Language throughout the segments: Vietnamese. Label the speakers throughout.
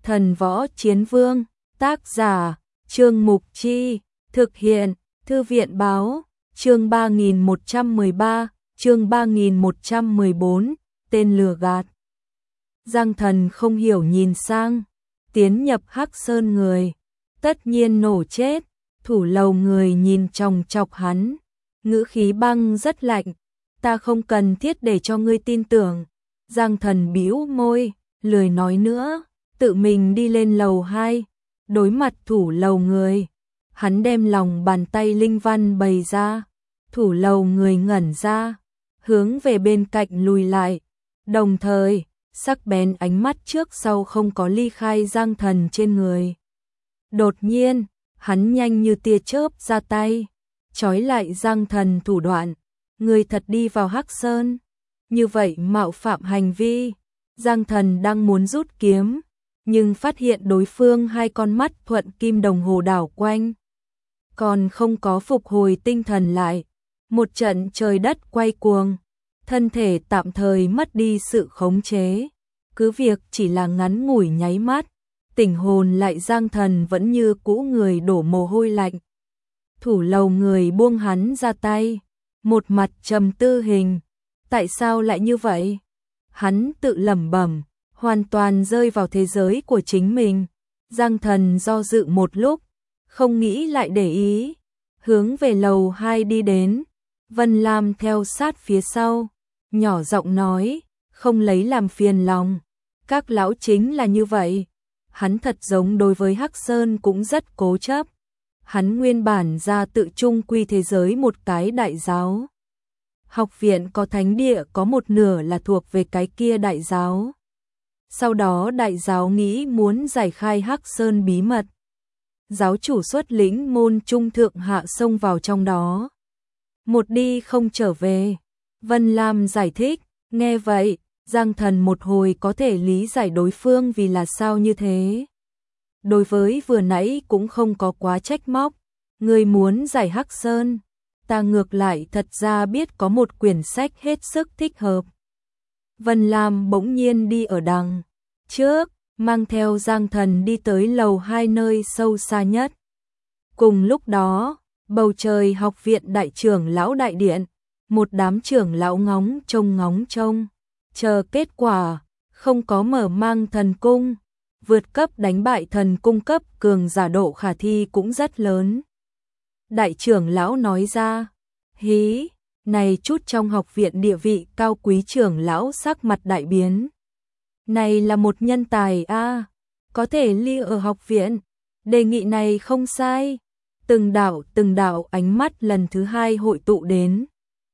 Speaker 1: Thần Võ Chiến Vương, tác giả, Trương Mục Chi, thực hiện, Thư viện Báo, chương 3113, chương 3114, tên lừa gạt. Giang Thần không hiểu nhìn sang, tiến nhập Hắc Sơn người, tất nhiên nổ chết, Thủ Lầu người nhìn chòng chọc hắn, ngữ khí băng rất lạnh, ta không cần thiết để cho ngươi tin tưởng. Giang Thần bĩu môi, lười nói nữa, tự mình đi lên lầu 2, đối mặt Thủ Lầu người. Hắn đem lòng bàn tay linh văn bày ra, Thủ Lầu người ngẩn ra, hướng về bên cạnh lùi lại, đồng thời, sắc bén ánh mắt trước sau không có ly khai Giang Thần trên người. Đột nhiên, hắn nhanh như tia chớp ra tay, trói lại Giang Thần thủ đoạn, người thật đi vào Hắc Sơn, như vậy mạo phạm hành vi. Giang Thần đang muốn rút kiếm, nhưng phát hiện đối phương hai con mắt thuận kim đồng hồ đảo quanh, còn không có phục hồi tinh thần lại, một trận trời đất quay cuồng, thân thể tạm thời mất đi sự khống chế, cứ việc chỉ là ngắn ngủi nháy mắt, tỉnh hồn lại Giang Thần vẫn như cũ người đổ mồ hôi lạnh. Thủ Lầu người buông hắn ra tay, một mặt trầm tư hình, tại sao lại như vậy? Hắn tự lẩm bẩm, hoàn toàn rơi vào thế giới của chính mình. Giang Thần do dự một lúc, không nghĩ lại để ý, hướng về lầu 2 đi đến. Vân Lam theo sát phía sau, nhỏ giọng nói, không lấy làm phiền lòng, các lão chính là như vậy. Hắn thật giống đối với Hắc Sơn cũng rất cố chấp. Hắn nguyên bản ra tự trung quy thế giới một cái đại giáo. Học viện có thánh địa có một nửa là thuộc về cái kia đại giáo. Sau đó đại giáo nghĩ muốn giải khai Hắc Sơn bí mật. Giáo chủ xuất lĩnh môn trung thượng hạ xông vào trong đó. Một đi không trở về. Vân Lam giải thích, nghe vậy, Giang Thần một hồi có thể lý giải đối phương vì là sao như thế. Đối với vừa nãy cũng không có quá trách móc, người muốn giải Hắc Sơn, ta ngược lại thật ra biết có một quyển sách hết sức thích hợp. Vân Lam bỗng nhiên đi ở đằng trước, mang theo Giang Thần đi tới lầu 2 nơi sâu xa nhất. Cùng lúc đó, bầu trời học viện đại trưởng lão đại điện, một đám trưởng lão ngóng trông, chờ kết quả, không có mở mang thần cung, vượt cấp đánh bại thần cung cấp cường giả độ khả thi cũng rất lớn. Đại trưởng lão nói ra, hí, này chút trong học viện địa vị cao quý trưởng lão sắc mặt đại biến. Này là một nhân tài a, có thể ly ở học viện, đề nghị này không sai. Từng đạo ánh mắt lần thứ hai hội tụ đến.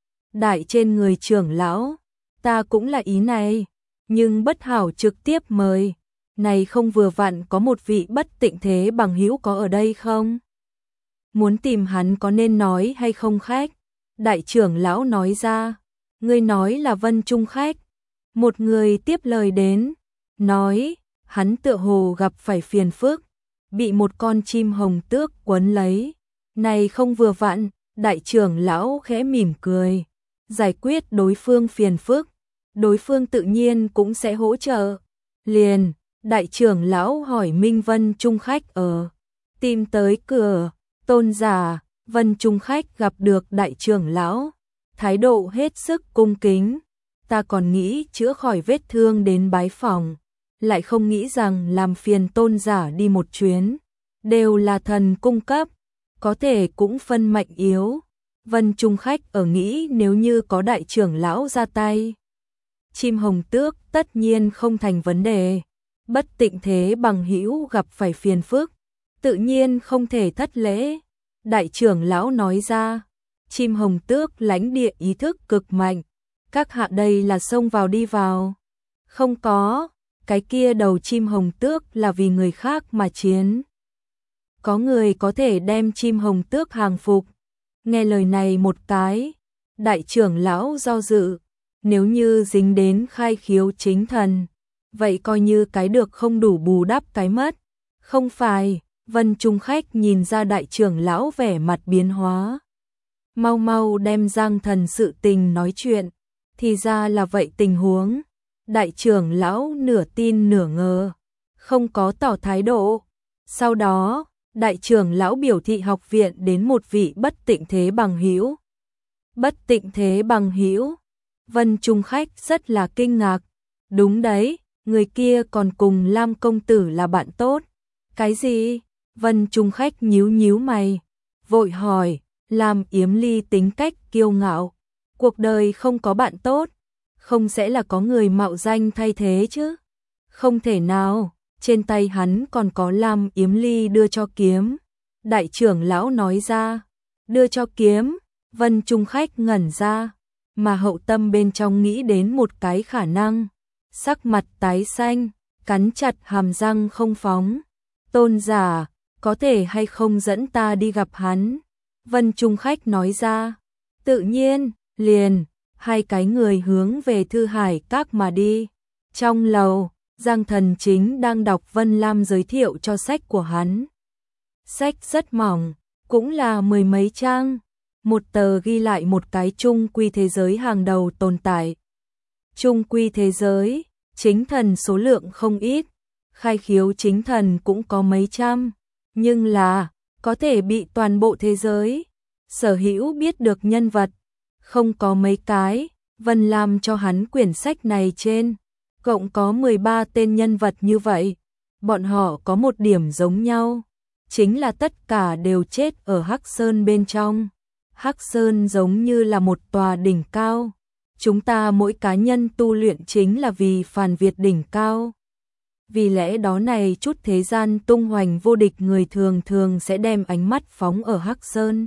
Speaker 1: Đại trên người trưởng lão, ta cũng là ý này, nhưng bất hảo trực tiếp mời, này không vừa vặn có một vị bất tịnh thế bằng hữu có ở đây không? Muốn tìm hắn có nên nói hay không khách? Đại trưởng lão nói ra, ngươi nói là Vân Trung khách. Một người tiếp lời đến, nói, hắn tựa hồ gặp phải phiền phức, bị một con chim hồng tước quấn lấy. Này không vừa vặn, đại trưởng lão khẽ mỉm cười, giải quyết đối phương phiền phức, đối phương tự nhiên cũng sẽ hỗ trợ. Liền, đại trưởng lão hỏi Minh Vân Trung khách ở, tìm tới cửa, tôn giả, Vân Trung khách gặp được đại trưởng lão, thái độ hết sức cung kính, ta còn nghĩ chữa khỏi vết thương đến bái phòng, lại không nghĩ rằng làm phiền tôn giả đi một chuyến, đều là thần cung cấp, có thể cũng phân mạnh yếu. Vân Trung khách ở nghĩ nếu như có đại trưởng lão ra tay, chim hồng tước tất nhiên không thành vấn đề. Bất tịnh thế bằng hữu gặp phải phiền phức, tự nhiên không thể thất lễ. Đại trưởng lão nói ra, chim hồng tước lãnh địa ý thức cực mạnh, các hạ đây là xông vào đi vào. Không có, cái kia đầu chim hồng tước là vì người khác mà chiến. Có người có thể đem chim hồng tước hàng phục. Nghe lời này một cái, đại trưởng lão do dự, nếu như dính đến khai khiếu chính thần, vậy coi như cái được không đủ bù đắp cái mất. Không phải, Vân Trung khách nhìn ra đại trưởng lão vẻ mặt biến hóa. Mau mau đem Giang Thần sự tình nói chuyện, thì ra là vậy tình huống. Đại trưởng lão nửa tin nửa ngờ. không có tỏ thái độ. Sau đó, đại trưởng lão biểu thị học viện đến một vị bất tịnh thế bằng hữu. Bất tịnh thế bằng hữu? Vân Trung Khách rất là kinh ngạc. Đúng đấy, người kia còn cùng Lam công tử là bạn tốt. Cái gì? Vân Trung Khách nhíu nhíu mày, vội hỏi, Lam Yếm Ly tính cách kiêu ngạo, cuộc đời không có bạn tốt, không sẽ là có người mạo danh thay thế chứ? Không thể nào, trên tay hắn còn có Lam Yếm Ly đưa cho kiếm. Đại trưởng lão nói ra, đưa cho kiếm. Vân Trung Khách ngẩn ra, mà hậu tâm bên trong nghĩ đến một cái khả năng. Sắc mặt tái xanh, cắn chặt hàm răng không phóng. Tôn giả, có thể hay không dẫn ta đi gặp hắn? Vân Trung Khách nói ra. Tự nhiên, liền, hai cái người hướng về Thư Hải Các mà đi. Trong lầu, Giang Thần chính đang đọc Vân Lam giới thiệu cho sách của hắn. Sách rất mỏng, cũng là mười mấy trang. Một tờ ghi lại một cái trung quy thế giới hàng đầu tồn tại. Trung quy thế giới, chính thần số lượng không ít, khai khiếu chính thần cũng có mấy trăm, nhưng là có thể bị toàn bộ thế giới sở hữu biết được nhân vật, không có mấy cái. Vân Lam cho hắn quyển sách này trên, cộng có 13 tên nhân vật như vậy. Bọn họ có một điểm giống nhau, chính là tất cả đều chết ở Hắc Sơn bên trong. Hắc Sơn giống như là một tòa đỉnh cao. Chúng ta mỗi cá nhân tu luyện chính là vì phàn việt đỉnh cao. Vì lẽ đó này chút thế gian tung hoành vô địch người thường thường sẽ đem ánh mắt phóng ở Hắc Sơn.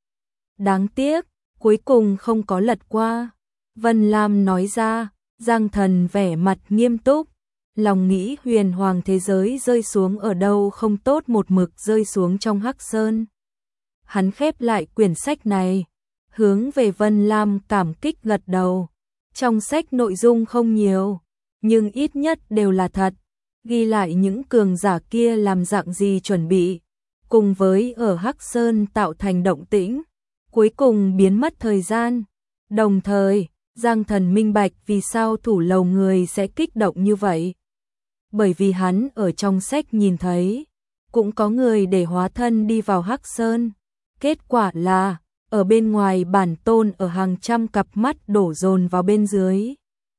Speaker 1: Đáng tiếc, cuối cùng không có lật qua. Vân Lam nói ra. Giang Thần vẻ mặt nghiêm túc, lòng nghĩ huyền hoàng thế giới rơi xuống ở đâu không tốt một mực rơi xuống trong Hắc Sơn. Hắn khép lại quyển sách này, hướng về Vân Lam cảm kích gật đầu. Trong sách nội dung không nhiều, nhưng ít nhất đều là thật, ghi lại những cường giả kia làm dạng gì chuẩn bị, cùng với ở Hắc Sơn tạo thành động tĩnh, cuối cùng biến mất thời gian. Đồng thời, Giang Thần minh bạch vì sao thủ lầu người sẽ kích động như vậy. Bởi vì hắn ở trong sách nhìn thấy, cũng có người để hóa thân đi vào Hắc Sơn. Kết quả là, ở bên ngoài bản tôn ở hàng trăm cặp mắt đổ dồn vào bên dưới.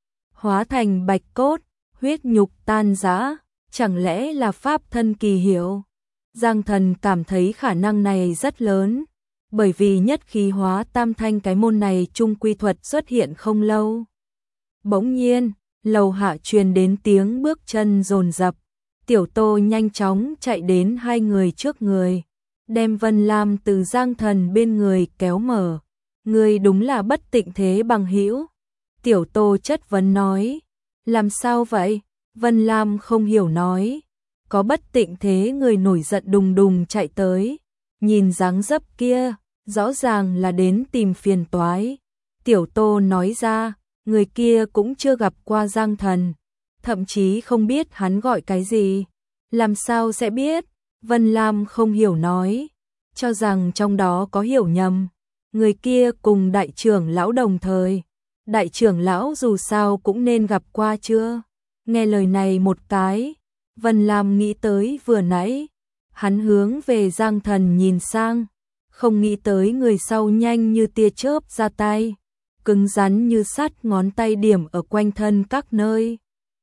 Speaker 1: Hóa thành bạch cốt, huyết nhục tan rã, chẳng lẽ là pháp thân kỳ hiệu? Giang Thần cảm thấy khả năng này rất lớn, bởi vì nhất khí hóa tam thanh cái môn này trung quy thuật xuất hiện không lâu. Bỗng nhiên, lầu hạ truyền đến tiếng bước chân dồn dập. Tiểu Tô nhanh chóng chạy đến hai người trước người, đem Vân Lam từ Giang Thần bên người kéo mở. Người đúng là bất tịnh thế bằng hữu. Tiểu Tô chất vấn nói. Làm sao vậy? Vân Lam không hiểu nói. Có bất tịnh thế người nổi giận đùng đùng chạy tới. Nhìn dáng dấp kia, rõ ràng là đến tìm phiền toái. Tiểu Tô nói ra, người kia cũng chưa gặp qua Giang Thần, thậm chí không biết hắn gọi cái gì. Làm sao sẽ biết? Vân Lam không hiểu nói, cho rằng trong đó có hiểu nhầm. Người kia cùng đại trưởng lão đồng thời. Đại trưởng lão dù sao cũng nên gặp qua chưa? Nghe lời này một cái, Vân Lam nghĩ tới vừa nãy. Hắn hướng về Giang Thần nhìn sang, không nghĩ tới người sau nhanh như tia chớp ra tay, cứng rắn như sắt ngón tay điểm ở quanh thân các nơi.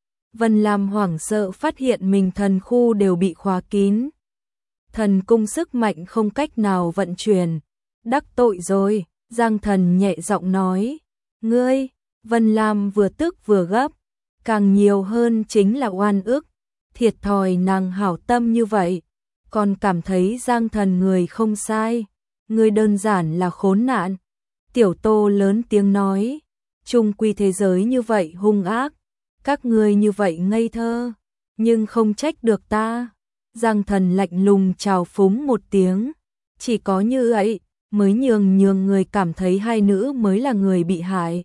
Speaker 1: Vân Lam hoảng sợ phát hiện mình thần khu đều bị khóa kín. Thần cung sức mạnh không cách nào vận chuyển. Đắc tội rồi, Giang Thần nhẹ giọng nói. Ngươi, Vân Lam vừa tức vừa gấp, càng nhiều hơn chính là oan ức. Thiệt thòi nàng hảo tâm như vậy, còn cảm thấy Giang Thần người không sai. Ngươi đơn giản là khốn nạn. Tiểu Tô lớn tiếng nói. Trung quy thế giới như vậy hung ác, các ngươi như vậy ngây thơ, nhưng không trách được ta. Giang Thần lạnh lùng chào phúng một tiếng. Chỉ có như vậy mới nhường người cảm thấy hai nữ mới là người bị hại,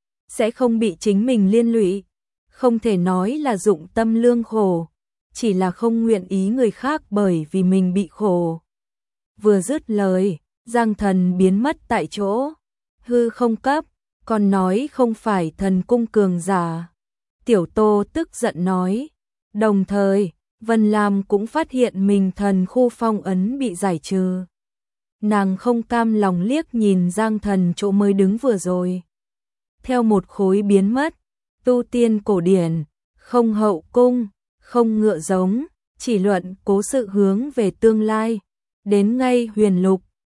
Speaker 1: sẽ không bị chính mình liên lụy. Không thể nói là dụng tâm lương khổ, chỉ là không nguyện ý người khác bởi vì mình bị khổ. Vừa dứt lời, Giang Thần biến mất tại chỗ. Hư không cấp, còn nói không phải thần cung cường giả. Tiểu Tô tức giận nói. Đồng thời, Vân Lam cũng phát hiện mình thần khu phong ấn bị giải trừ. Nàng không cam lòng liếc nhìn Giang Thần chỗ mới đứng vừa rồi. Theo một khối biến mất, tu tiên cổ điển, không hậu cung, không ngựa giống, chỉ luận cố sự hướng về tương lai. Đến ngay huyền lục,